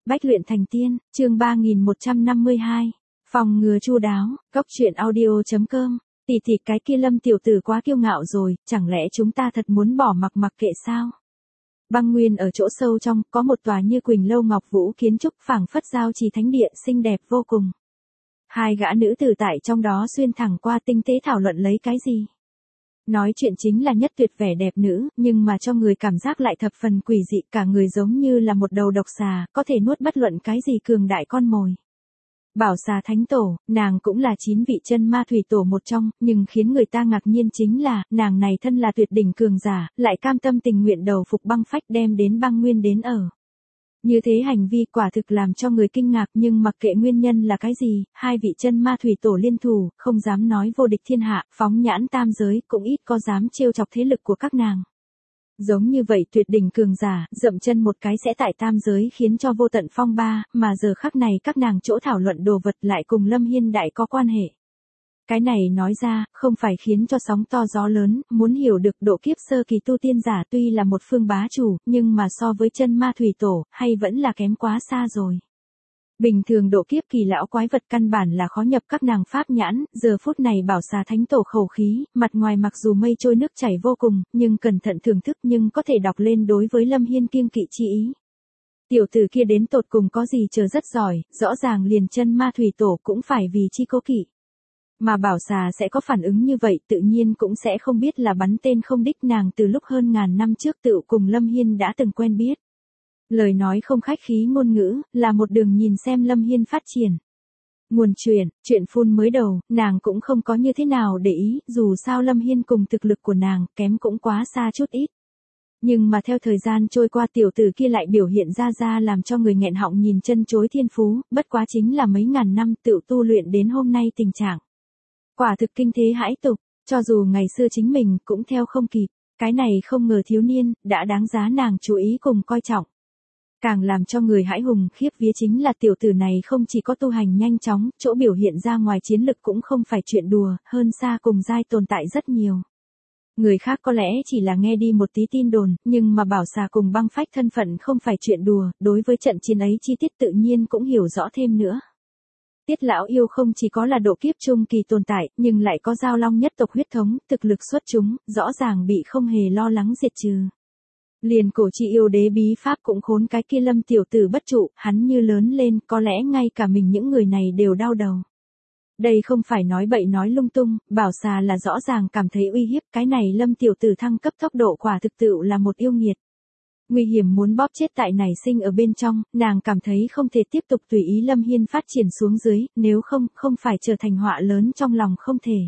Bách luyện thành tiên, chương 3152. Phòng ngừa chu đáo, góc truyện audio.com. Tỷ cái kia Lâm tiểu tử quá kiêu ngạo rồi, chẳng lẽ chúng ta thật muốn bỏ mặc kệ sao? Băng Nguyên ở chỗ sâu trong, có một tòa như Quỳnh Lâu Ngọc Vũ kiến trúc phảng phất giao trì thánh địa xinh đẹp vô cùng. Hai gã nữ tử tại trong đó xuyên thẳng qua tinh tế thảo luận lấy cái gì? Nói chuyện chính là nhất tuyệt vẻ đẹp nữ, nhưng mà cho người cảm giác lại thập phần quỷ dị, cả người giống như là một đầu độc xà, có thể nuốt bất luận cái gì cường đại con mồi. Bảo xà thánh tổ, nàng cũng là 9 vị chân ma thủy tổ một trong, nhưng khiến người ta ngạc nhiên chính là, nàng này thân là tuyệt đỉnh cường giả, lại cam tâm tình nguyện đầu phục băng phách đem đến Băng Nguyên đến ở. Như thế hành vi quả thực làm cho người kinh ngạc, nhưng mặc kệ nguyên nhân là cái gì, hai vị chân ma thủy tổ liên thủ, không dám nói vô địch thiên hạ, phóng nhãn tam giới, cũng ít có dám trêu chọc thế lực của các nàng. Giống như vậy tuyệt đỉnh cường giả, dậm chân một cái sẽ tại tam giới khiến cho vô tận phong ba, mà giờ khắc này các nàng chỗ thảo luận đồ vật lại cùng Lâm Hiên đại có quan hệ. Cái này nói ra, không phải khiến cho sóng to gió lớn, muốn hiểu được độ kiếp sơ kỳ tu tiên giả tuy là một phương bá chủ, nhưng mà so với chân ma thủy tổ, hay vẫn là kém quá xa rồi. Bình thường độ kiếp kỳ lão quái vật căn bản là khó nhập các nàng pháp nhãn, giờ phút này bảo xà thánh tổ khẩu khí, mặt ngoài mặc dù mây trôi nước chảy vô cùng, nhưng cẩn thận thưởng thức nhưng có thể đọc lên đối với Lâm Hiên kiêng kỵ chi ý. Tiểu tử kia đến tột cùng có gì chờ rất giỏi, rõ ràng liền chân ma thủy tổ cũng phải vì chi cố kỵ. Mà bảo xà sẽ có phản ứng như vậy tự nhiên cũng sẽ không biết là bắn tên không đích, nàng từ lúc hơn ngàn năm trước tự cùng Lâm Hiên đã từng quen biết. Lời nói không khách khí ngôn ngữ, là một đường nhìn xem Lâm Hiên phát triển. Nguồn chuyện phun mới đầu, nàng cũng không có như thế nào để ý, dù sao Lâm Hiên cùng thực lực của nàng, kém cũng quá xa chút ít. Nhưng mà theo thời gian trôi qua tiểu tử kia lại biểu hiện ra làm cho người nghẹn họng nhìn chân chối thiên phú, bất quá chính là mấy ngàn năm tự tu luyện đến hôm nay tình trạng. Quả thực kinh thế hãi tục, cho dù ngày xưa chính mình cũng theo không kịp, cái này không ngờ thiếu niên, đã đáng giá nàng chú ý cùng coi trọng. Càng làm cho người hãi hùng khiếp vía chính là tiểu tử này không chỉ có tu hành nhanh chóng, chỗ biểu hiện ra ngoài chiến lực cũng không phải chuyện đùa, hơn xa cùng giai tồn tại rất nhiều. Người khác có lẽ chỉ là nghe đi một tí tin đồn, nhưng mà bảo xà cùng băng phách thân phận không phải chuyện đùa, đối với trận chiến ấy chi tiết tự nhiên cũng hiểu rõ thêm nữa. Tiết lão yêu không chỉ có là độ kiếp trung kỳ tồn tại, nhưng lại có giao long nhất tộc huyết thống, thực lực xuất chúng, rõ ràng bị không hề lo lắng diệt trừ. Liền cổ chi yêu đế bí pháp cũng khốn cái kia Lâm tiểu tử bất trụ, hắn như lớn lên, có lẽ ngay cả mình những người này đều đau đầu. Đây không phải nói bậy nói lung tung, bảo xà là rõ ràng cảm thấy uy hiếp, cái này Lâm tiểu tử thăng cấp tốc độ quả thực tự là một yêu nghiệt. Nguy hiểm muốn bóp chết tại nảy sinh ở bên trong, nàng cảm thấy không thể tiếp tục tùy ý Lâm Hiên phát triển xuống dưới, nếu không phải trở thành họa lớn trong lòng không thể.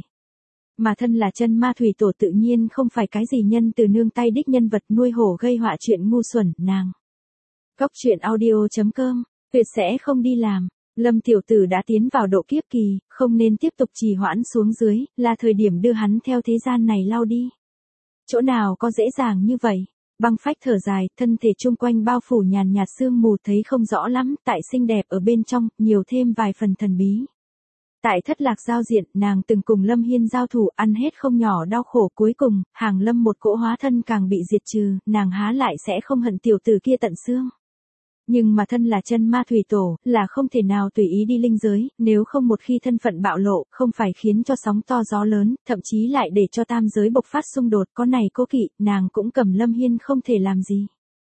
Mà thân là chân ma thủy tổ tự nhiên không phải cái gì nhân từ nương tay đích nhân vật nuôi hổ gây họa chuyện ngu xuẩn, nàng. Góc truyện audio.com, tuyệt sẽ không đi làm. Lâm tiểu tử đã tiến vào độ kiếp kỳ, không nên tiếp tục trì hoãn xuống dưới, là thời điểm đưa hắn theo thế gian này lao đi. Chỗ nào có dễ dàng như vậy? Băng phách thở dài, thân thể chung quanh bao phủ nhàn nhạt sương mù thấy không rõ lắm, tại xinh đẹp ở bên trong, nhiều thêm vài phần thần bí. Tại thất lạc giao diện, nàng từng cùng Lâm Hiên giao thủ, ăn hết không nhỏ đau khổ, cuối cùng, hàng Lâm một cỗ hóa thân càng bị diệt trừ, nàng há lại sẽ không hận tiểu tử kia tận xương. Nhưng mà thân là chân ma thủy tổ, là không thể nào tùy ý đi linh giới, nếu không một khi thân phận bạo lộ, không phải khiến cho sóng to gió lớn, thậm chí lại để cho tam giới bộc phát xung đột, có này cố kỵ, nàng cũng cầm Lâm Hiên không thể làm gì.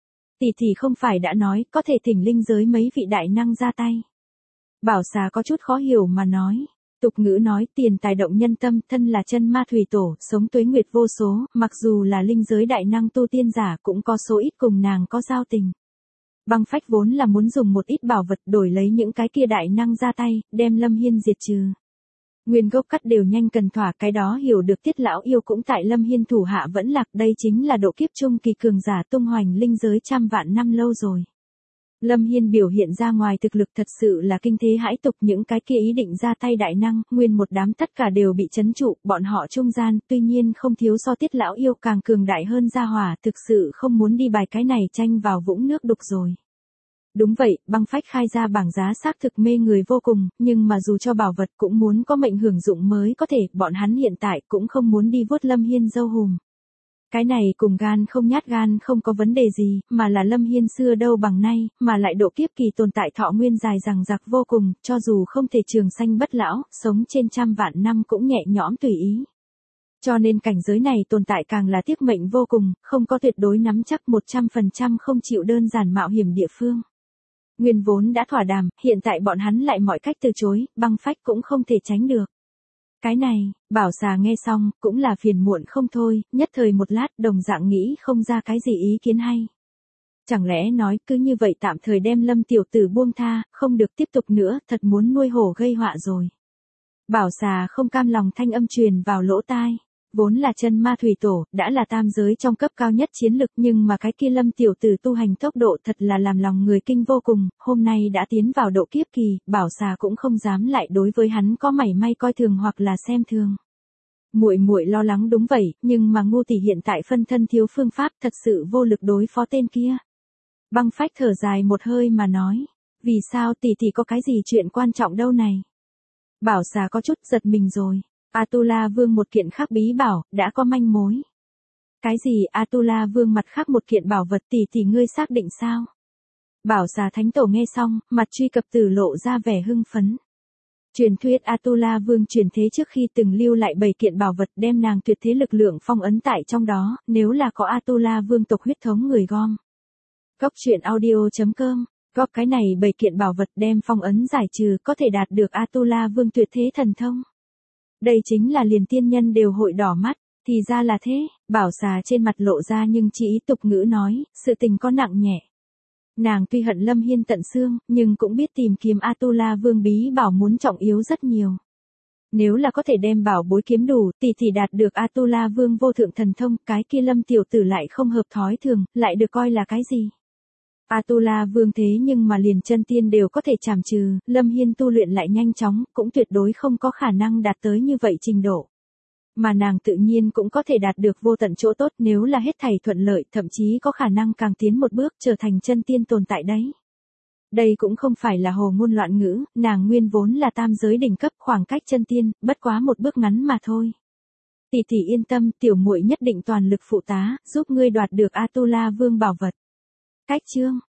Tỷ không phải đã nói, có thể thỉnh linh giới mấy vị đại năng ra tay. Bảo xà có chút khó hiểu mà nói. Tục ngữ nói tiền tài động nhân tâm, thân là chân ma thủy tổ, sống tuế nguyệt vô số, mặc dù là linh giới đại năng tu tiên giả cũng có số ít cùng nàng có giao tình. Băng phách vốn là muốn dùng một ít bảo vật đổi lấy những cái kia đại năng ra tay, đem Lâm Hiên diệt trừ. Nguyên gốc cắt đều nhanh cần thỏa, cái đó hiểu được Tiết lão yêu cũng tại Lâm Hiên thủ hạ vẫn lạc, đây chính là độ kiếp trung kỳ cường giả tung hoành linh giới trăm vạn năm lâu rồi. Lâm Hiên biểu hiện ra ngoài thực lực thật sự là kinh thế hãi tục, những cái kia ý định ra tay đại năng, nguyên một đám tất cả đều bị trấn trụ, bọn họ trung gian, tuy nhiên không thiếu so Tiết lão yêu càng cường đại hơn gia hỏa, thực sự không muốn đi bài cái này tranh vào vũng nước đục rồi. Đúng vậy, băng phách khai ra bảng giá xác thực mê người vô cùng, nhưng mà dù cho bảo vật cũng muốn có mệnh hưởng dụng mới có thể, bọn hắn hiện tại cũng không muốn đi vuốt Lâm Hiên dâu hùm. Cái này cùng gan không nhát gan không có vấn đề gì, mà là Lâm Hiên xưa đâu bằng nay, mà lại độ kiếp kỳ tồn tại thọ nguyên dài dằng dặc vô cùng, cho dù không thể trường sanh bất lão, sống trên trăm vạn năm cũng nhẹ nhõm tùy ý. Cho nên cảnh giới này tồn tại càng là tiếc mệnh vô cùng, không có tuyệt đối nắm chắc 100% không chịu đơn giản mạo hiểm địa phương. Nguyên vốn đã thỏa đàm, hiện tại bọn hắn lại mọi cách từ chối, băng phách cũng không thể tránh được. Cái này, Bảo Xà nghe xong, cũng là phiền muộn không thôi, nhất thời một lát đồng dạng nghĩ không ra cái gì ý kiến hay. Chẳng lẽ nói cứ như vậy tạm thời đem Lâm tiểu tử buông tha, không được tiếp tục nữa, thật muốn nuôi hổ gây họa rồi. Bảo Xà không cam lòng thanh âm truyền vào lỗ tai. Vốn là chân ma thủy tổ, đã là tam giới trong cấp cao nhất chiến lực, nhưng mà cái kia Lâm tiểu tử tu hành tốc độ thật là làm lòng người kinh vô cùng, hôm nay đã tiến vào độ kiếp kỳ, Bảo Xà cũng không dám lại đối với hắn có mảy may coi thường hoặc là xem thường. Muội muội lo lắng đúng vậy, nhưng mà Ngô tỷ hiện tại phân thân thiếu phương pháp, thật sự vô lực đối phó tên kia. Băng phách thở dài một hơi mà nói, vì sao tỷ tỷ có cái gì chuyện quan trọng đâu này? Bảo Xà có chút giật mình rồi. Atula Vương một kiện khác bí bảo, đã có manh mối. Cái gì Atula Vương mặt khác một kiện bảo vật tỷ ngươi xác định sao? Bảo Xà Thánh Tổ nghe xong, mặt truy cập tử lộ ra vẻ hưng phấn. Truyền thuyết Atula Vương truyền thế trước khi từng lưu lại 7 kiện bảo vật đem nàng tuyệt thế lực lượng phong ấn tại trong đó, nếu là có Atula Vương tộc huyết thống người gom. Góc truyện audio.com, góp cái này 7 kiện bảo vật đem phong ấn giải trừ có thể đạt được Atula Vương tuyệt thế thần thông. Đây chính là liền tiên nhân đều hội đỏ mắt, thì ra là thế, Bảo Xà trên mặt lộ ra nhưng chỉ ý tục ngữ nói, sự tình có nặng nhẹ. Nàng tuy hận Lâm Hiên tận xương, nhưng cũng biết tìm kiếm Atula Vương bí bảo muốn trọng yếu rất nhiều. Nếu là có thể đem bảo bối kiếm đủ, tỷ đạt được Atula Vương vô thượng thần thông, cái kia Lâm tiểu tử lại không hợp thói thường, lại được coi là cái gì? Atula Vương thế nhưng mà liền chân tiên đều có thể chảm trừ, Lâm Hiên tu luyện lại nhanh chóng, cũng tuyệt đối không có khả năng đạt tới như vậy trình độ. Mà nàng tự nhiên cũng có thể đạt được vô tận chỗ tốt nếu là hết thảy thuận lợi, thậm chí có khả năng càng tiến một bước trở thành chân tiên tồn tại đấy. Đây cũng không phải là hồ ngôn loạn ngữ, nàng nguyên vốn là tam giới đỉnh cấp khoảng cách chân tiên, bất quá một bước ngắn mà thôi. Tỷ yên tâm, tiểu muội nhất định toàn lực phụ tá, giúp ngươi đoạt được Atula Vương bảo vật. Cách chương